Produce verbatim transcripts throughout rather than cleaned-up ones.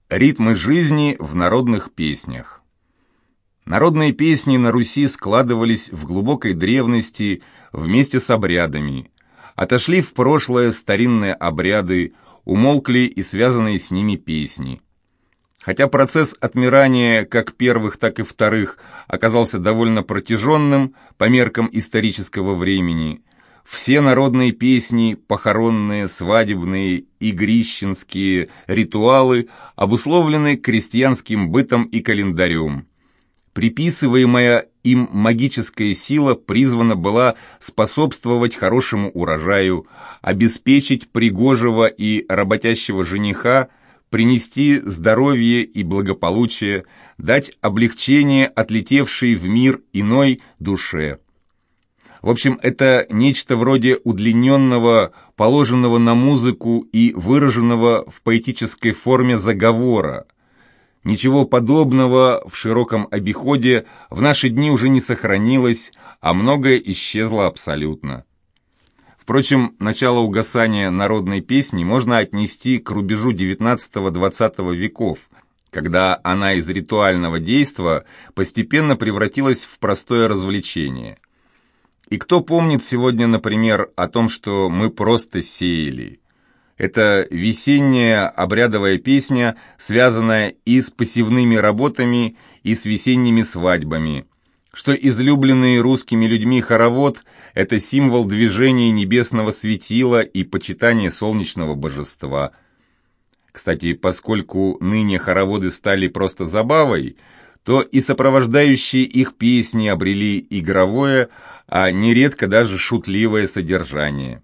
Ритмы жизни в народных песнях. Народные песни на Руси складывались в глубокой древности вместе с обрядами. Отошли в прошлое старинные обряды, умолкли и связанные с ними песни. Хотя процесс отмирания как первых, так и вторых оказался довольно протяженным по меркам исторического времени, все народные песни, похоронные, свадебные, игрищенские ритуалы обусловлены крестьянским бытом и календарем. Приписываемая им магическая сила призвана была способствовать хорошему урожаю, обеспечить пригожего и работящего жениха, принести здоровье и благополучие, дать облегчение отлетевшей в мир иной душе. В общем, это нечто вроде удлиненного, положенного на музыку и выраженного в поэтической форме заговора. Ничего подобного в широком обиходе в наши дни уже не сохранилось, а многое исчезло абсолютно. Впрочем, начало угасания народной песни можно отнести к рубежу девятнадцатого-двадцатого веков, когда она из ритуального действа постепенно превратилась в простое развлечение. И кто помнит сегодня, например, о том, что мы просто сеяли? Это весенняя обрядовая песня, связанная и с посевными работами, и с весенними свадьбами. Что излюбленный русскими людьми хоровод – это символ движения небесного светила и почитания солнечного божества. Кстати, поскольку ныне хороводы стали просто забавой, то и сопровождающие их песни обрели игровое, а нередко даже шутливое содержание.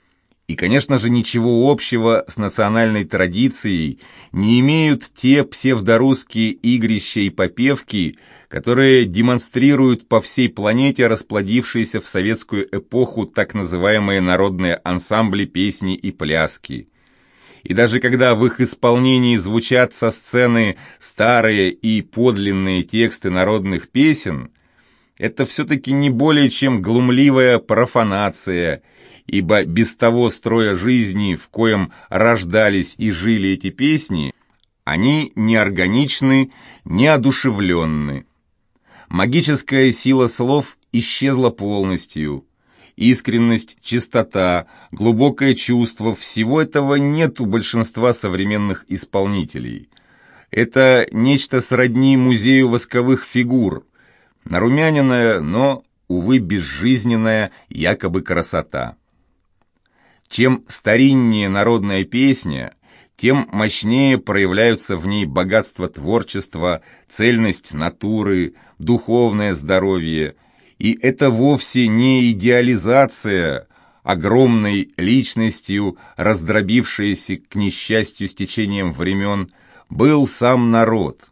И, конечно же, ничего общего с национальной традицией не имеют те псевдорусские игрища и попевки, которые демонстрируют по всей планете расплодившиеся в советскую эпоху так называемые народные ансамбли песни и пляски. И даже когда в их исполнении звучат со сцены старые и подлинные тексты народных песен, это все-таки не более чем глумливая профанация, ибо без того строя жизни, в коем рождались и жили эти песни, они не органичны, не одушевленны. Магическая сила слов исчезла полностью. Искренность, чистота, глубокое чувство – всего этого нет у большинства современных исполнителей. Это нечто сродни музею восковых фигур, нарумяненная, но, увы, безжизненная якобы красота. Чем стариннее народная песня, тем мощнее проявляются в ней богатство творчества, цельность натуры, духовное здоровье. И это вовсе не идеализация, огромной личностью, раздробившейся к несчастью с течением времен, был сам народ.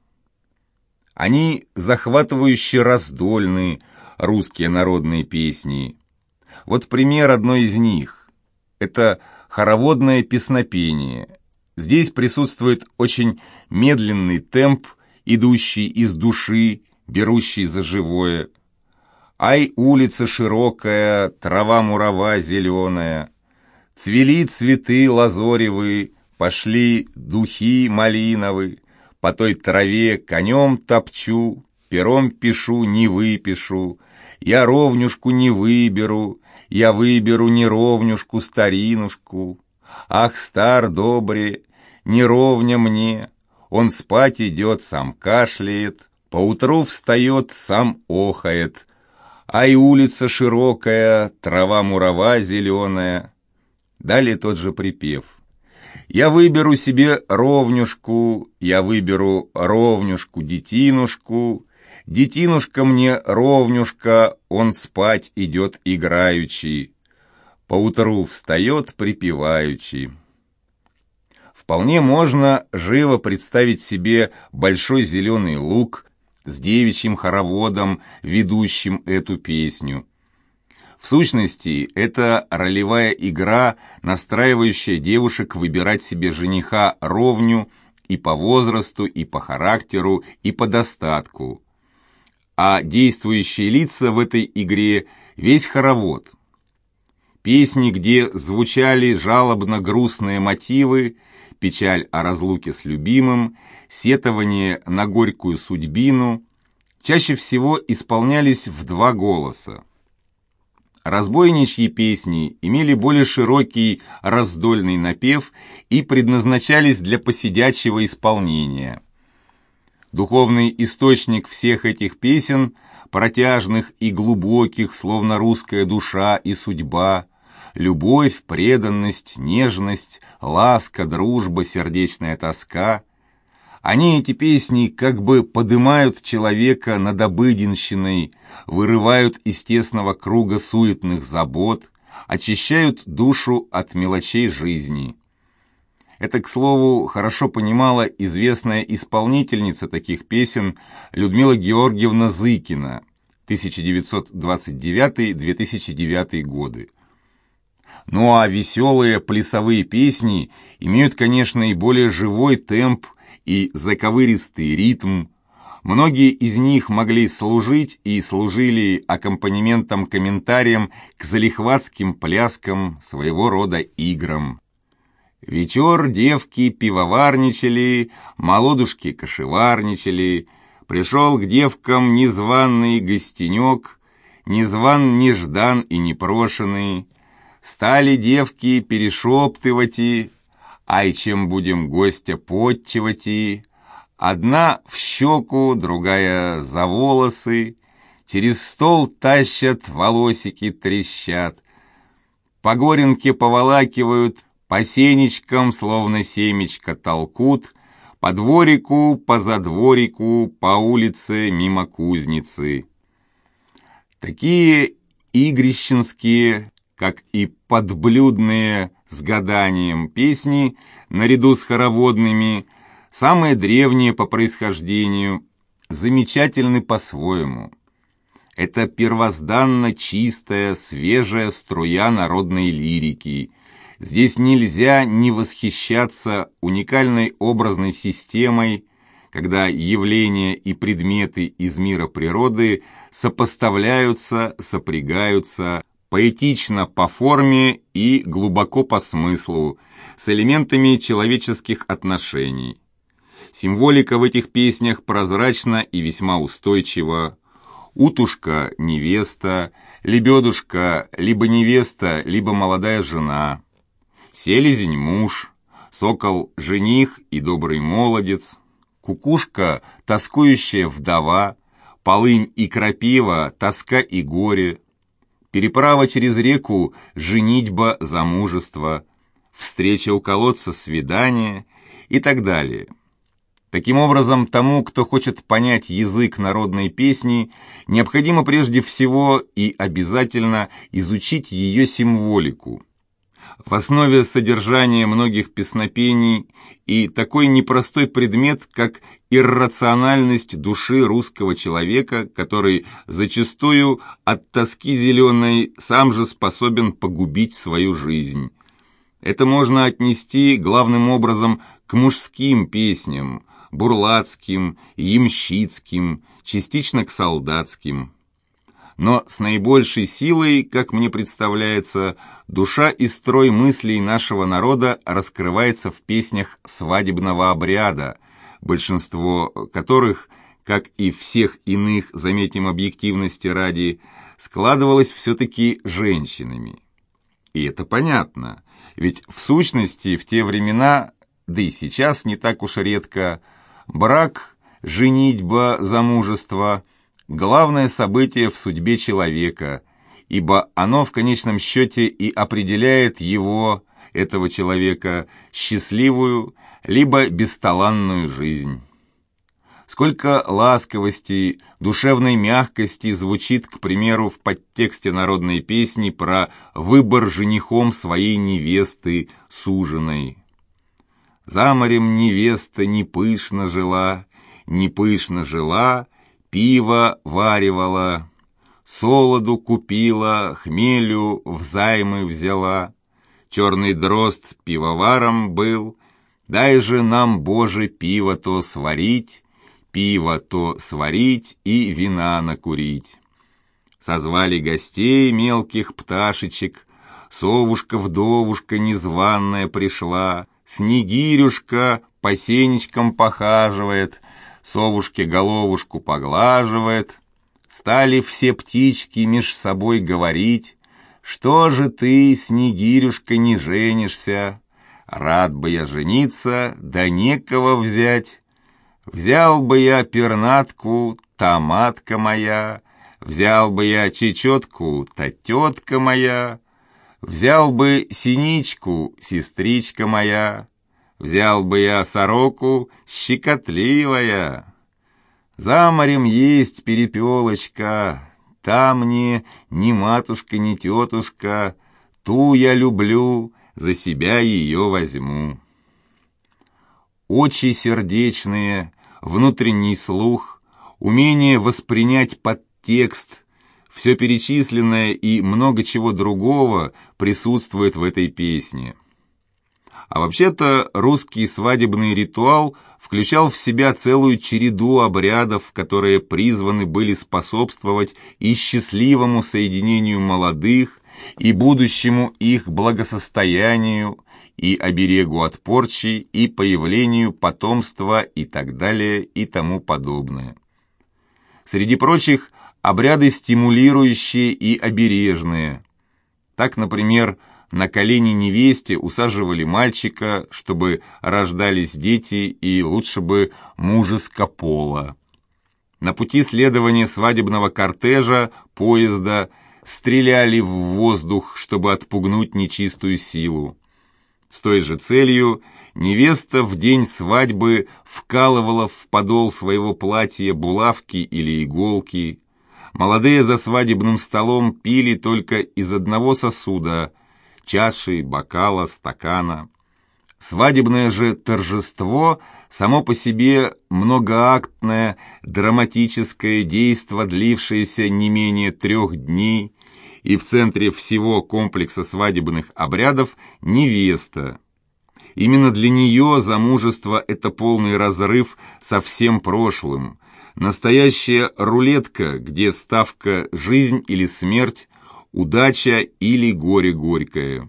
Они захватывающе раздольны, русские народные песни. Вот пример одной из них. Это хороводное песнопение. Здесь присутствует очень медленный темп, идущий из души, берущий за живое. Ай, улица широкая, трава мурава зеленая, цвели цветы лазоревые, пошли духи малиновые, по той траве конем топчу, пером пишу, не выпишу, я ровнюшку не выберу, я выберу не ровнюшку старинушку. Ах, стар добре, не ровня мне, он спать идет, сам кашляет, поутру встает, сам охает. Ай, улица широкая, трава мурава зеленая. Далее тот же припев. Я выберу себе ровнюшку, я выберу ровнюшку детинушку, детинушка мне ровнюшка, он спать идет играючи, поутру встает припеваючи. Вполне можно живо представить себе большой зеленый луг с девичьим хороводом, ведущим эту песню. В сущности, это ролевая игра, настраивающая девушек выбирать себе жениха ровню и по возрасту, и по характеру, и по достатку. А действующие лица в этой игре – весь хоровод. Песни, где звучали жалобно грустные мотивы, печаль о разлуке с любимым, сетование на горькую судьбину, чаще всего исполнялись в два голоса. Разбойничьи песни имели более широкий раздольный напев и предназначались для посидячего исполнения. Духовный источник всех этих песен, протяжных и глубоких, словно русская душа и судьба, любовь, преданность, нежность, ласка, дружба, сердечная тоска. Они, эти песни, как бы подымают человека над обыденщиной, вырывают из тесного круга суетных забот, очищают душу от мелочей жизни. Это, к слову, хорошо понимала известная исполнительница таких песен Людмила Георгиевна Зыкина, тысяча девятьсот двадцать девятый — две тысячи девятый годы. Ну а веселые плясовые песни имеют, конечно, и более живой темп и заковыристый ритм. Многие из них могли служить и служили аккомпанементом-комментарием к залихватским пляскам, своего рода играм. Вечер девки пивоварничали, молодушки кошеварничали, пришел к девкам незваный гостенек, незван, неждан и непрошенный. Стали девки перешептывать и, ай, чем будем гостя подчивать и, одна в щеку, другая за волосы, через стол тащат, волосики трещат, по горенке поволакивают, по сенечкам, словно семечко, толкут, по дворику, по задворику, по улице мимо кузницы. Такие игрищенские, как и подблюдные с гаданием песни, наряду с хороводными, самые древние по происхождению, замечательны по-своему. Это первозданно чистая, свежая струя народной лирики. Здесь нельзя не восхищаться уникальной образной системой, когда явления и предметы из мира природы сопоставляются, сопрягаются, поэтично по форме и глубоко по смыслу, с элементами человеческих отношений. Символика в этих песнях прозрачна и весьма устойчива. Утушка – невеста, лебедушка – либо невеста, либо молодая жена. Селезень – муж, сокол – жених и добрый молодец, кукушка – тоскующая вдова, полынь и крапива – тоска и горе, переправа через реку – женитьба, замужество, встреча у колодца – свидание и так далее. Таким образом, тому, кто хочет понять язык народной песни, необходимо прежде всего и обязательно изучить ее символику. В основе содержания многих песнопений и такой непростой предмет, как иррациональность души русского человека, который зачастую от тоски зеленой сам же способен погубить свою жизнь. Это можно отнести главным образом к мужским песням, бурлацким, ямщицким, частично к солдатским. Но с наибольшей силой, как мне представляется, душа и строй мыслей нашего народа раскрывается в песнях свадебного обряда, большинство которых, как и всех иных, заметим объективности ради, складывалось все-таки женщинами. И это понятно, ведь в сущности в те времена, да и сейчас не так уж редко, брак, женитьба, замужество – главное событие в судьбе человека, ибо оно в конечном счете и определяет его, этого человека, счастливую, либо бесталанную жизнь. Сколько ласковости, душевной мягкости звучит, к примеру, в подтексте народной песни про выбор женихом своей невесты, суженой. «За морем невеста не пышно жила, не пышно жила, пиво варивала, солоду купила, хмелю взаймы взяла. Черный дрозд пивоваром был, дай же нам, Боже, пиво то сварить, пиво то сварить и вина накурить». Созвали гостей мелких пташечек, совушка-вдовушка незваная пришла, Снегирюшка по сенечкам похаживает, совушке головушку поглаживает. Стали все птички меж собой говорить: «Что же ты, Снегирюшка, не женишься? Рад бы я жениться, да некого взять. Взял бы я пернатку, та матка моя, взял бы я чечетку, та тетка моя, взял бы синичку, сестричка моя, взял бы я сороку, щекотливая. За морем есть перепелочка, та мне ни матушка, ни тетушка, ту я люблю, за себя ее возьму». Очи сердечные, внутренний слух, умение воспринять подтекст, все перечисленное и много чего другого присутствует в этой песне. А вообще-то русский свадебный ритуал включал в себя целую череду обрядов, которые призваны были способствовать и счастливому соединению молодых, и будущему их благосостоянию, и оберегу от порчи, и появлению потомства, и так далее, и тому подобное. Среди прочих, обряды стимулирующие и обережные. Так, например, на колени невесте усаживали мальчика, чтобы рождались дети и лучше бы мужеско пола. На пути следования свадебного кортежа, поезда, стреляли в воздух, чтобы отпугнуть нечистую силу. С той же целью невеста в день свадьбы вкалывала в подол своего платья булавки или иголки. Молодые за свадебным столом пили только из одного сосуда – чаши, бокала, стакана. Свадебное же торжество само по себе многоактное драматическое действо, длившееся не менее трех дней, и в центре всего комплекса свадебных обрядов невеста. Именно для нее замужество – это полный разрыв со всем прошлым, настоящая рулетка, где ставка «жизнь» или «смерть», «удача» или «горе горькое».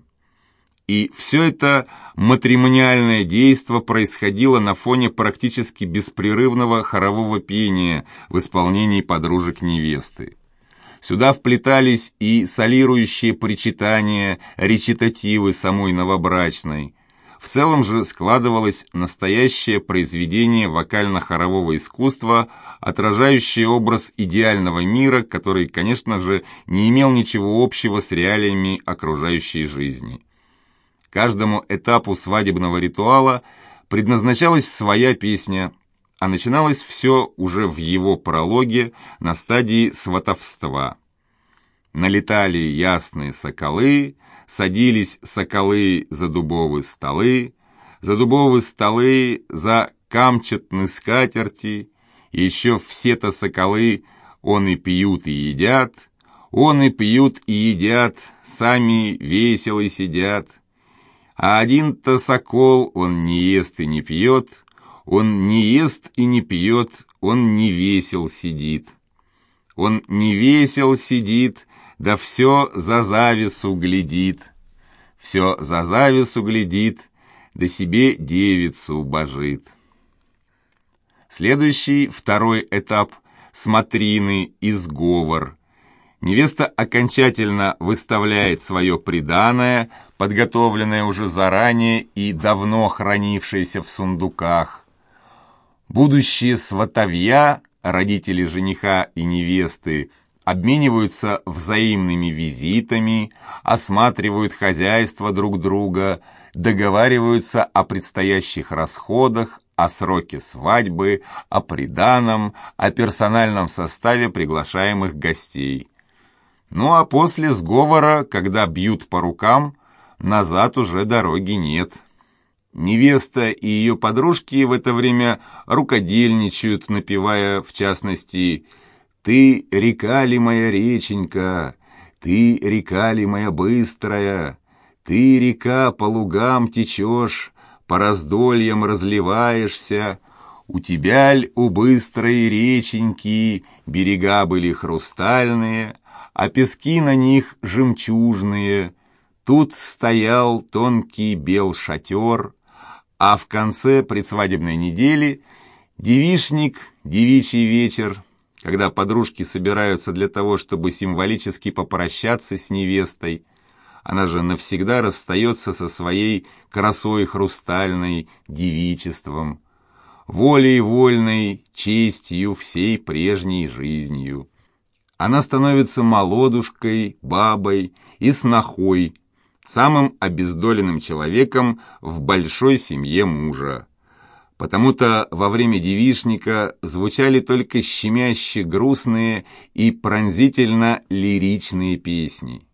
И все это матримониальное действо происходило на фоне практически беспрерывного хорового пения в исполнении подружек невесты. Сюда вплетались и солирующие причитания, речитативы самой новобрачной. В целом же складывалось настоящее произведение вокально-хорового искусства, отражающее образ идеального мира, который, конечно же, не имел ничего общего с реалиями окружающей жизни. Каждому этапу свадебного ритуала предназначалась своя песня, а начиналось все уже в его прологе на стадии сватовства. Налетали ясные соколы, садились соколы за дубовые столы, за дубовые столы, за камчатные скатерти, еще все-то соколы он и пьют, и едят, он и пьют, и едят, сами весело сидят. А один-то сокол, он не ест и не пьет, он не ест и не пьет, он не весел сидит. Он не весел сидит, да все за завесу глядит. Все за завесу глядит, да себе девицу божит. Следующий, второй этап – смотрины и сговор. Невеста окончательно выставляет свое приданое, подготовленное уже заранее и давно хранившееся в сундуках. Будущие сватовья, родители жениха и невесты, обмениваются взаимными визитами, осматривают хозяйство друг друга, договариваются о предстоящих расходах, о сроке свадьбы, о приданом, о персональном составе приглашаемых гостей. Ну а после сговора, когда бьют по рукам, назад уже дороги нет. Невеста и ее подружки в это время рукодельничают, напевая, в частности, «Ты, река ли моя реченька, ты, река ли моя быстрая, ты, река, по лугам течешь, по раздольям разливаешься, у тебя ль, у быстрой реченьки, берега были хрустальные, а пески на них жемчужные, тут стоял тонкий бел шатер, А в конце предсвадебной недели девичник, девичий вечер, когда подружки собираются для того, чтобы символически попрощаться с невестой. Она же навсегда расстается со своей красой хрустальной, девичеством, волей вольной, честью всей прежней жизнью. Она становится молодушкой, бабой и снохой, самым обездоленным человеком в большой семье мужа. Потому-то во время девичника звучали только щемяще грустные и пронзительно лиричные песни.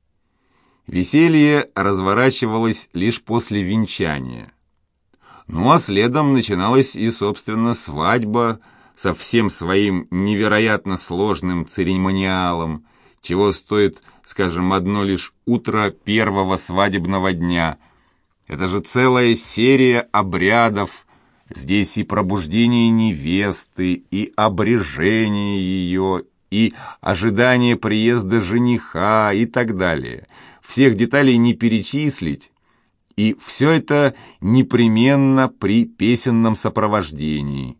Веселье разворачивалось лишь после венчания. Ну а следом начиналась и, собственно, свадьба со всем своим невероятно сложным церемониалом, чего стоит, скажем, одно лишь утро первого свадебного дня. Это же целая серия обрядов, здесь и пробуждение невесты, и обрежение ее, и ожидание приезда жениха и так далее. Всех деталей не перечислить, и все это непременно при песенном сопровождении.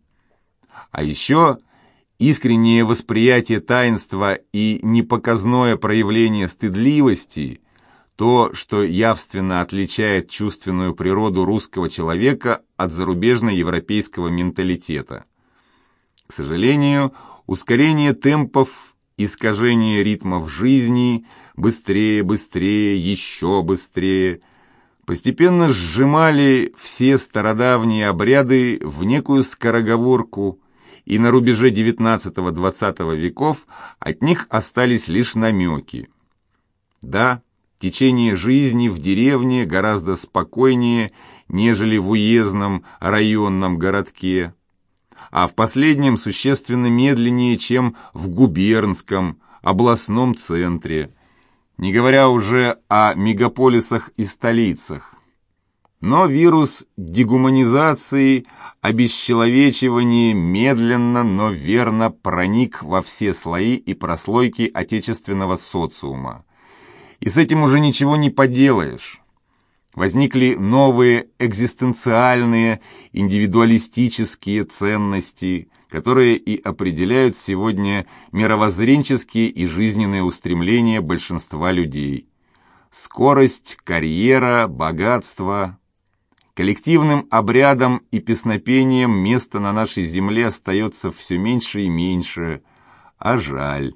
А еще искреннее восприятие таинства и непоказное проявление стыдливости, то, что явственно отличает чувственную природу русского человека от зарубежно-европейского менталитета. К сожалению, ускорение темпов, искажение ритмов жизни, быстрее, быстрее, еще быстрее, постепенно сжимали все стародавние обряды в некую скороговорку, и на рубеже девятнадцатого-двадцатого веков от них остались лишь намеки. Да, течение жизни в деревне гораздо спокойнее, нежели в уездном районном городке, а в последнем существенно медленнее, чем в губернском, областном центре, не говоря уже о мегаполисах и столицах. Но вирус дегуманизации, обесчеловечивания медленно, но верно проник во все слои и прослойки отечественного социума. И с этим уже ничего не поделаешь. Возникли новые экзистенциальные, индивидуалистические ценности, которые и определяют сегодня мировоззренческие и жизненные устремления большинства людей. Скорость, карьера, богатство. Коллективным обрядам и песнопением место на нашей земле остается все меньше и меньше, а жаль.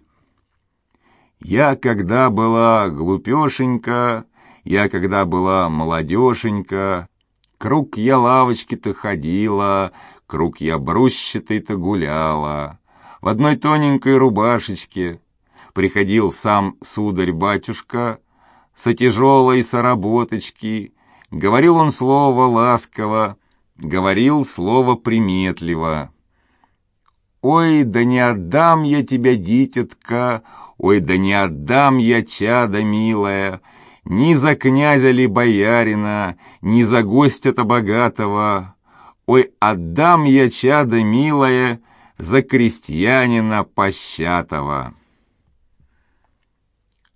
Я когда была глупешенька, я когда была молодешенька, круг я лавочки-то ходила, круг я брусчатой-то гуляла, в одной тоненькой рубашечке приходил сам сударь-батюшка, со тяжелой соработочки, говорил он слово ласково, говорил слово приметливо. «Ой, да не отдам я тебя, дитятка, ой, да не отдам я, чадо милая, ни за князя ли боярина, ни за гостя-то богатого, ой, отдам я, чадо милое, за крестьянина пощатого».